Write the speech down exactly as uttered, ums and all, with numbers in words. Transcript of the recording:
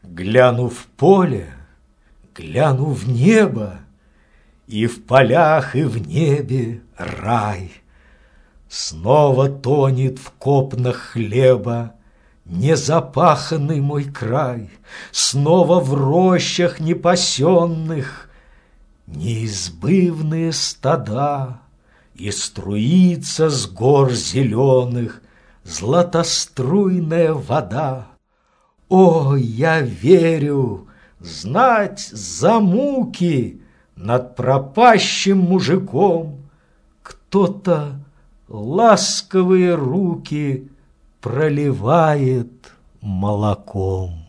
Гляну в поле, гляну в небо, и в полях, и в небе рай. Снова тонет в копнах хлеба незапаханный мой край, снова в рощах непасенных неизбывные стада, и струится с гор зеленых златоструйная вода. О, я верю, знать за муки над пропащим мужиком кто-то ласковые руки проливает молоком.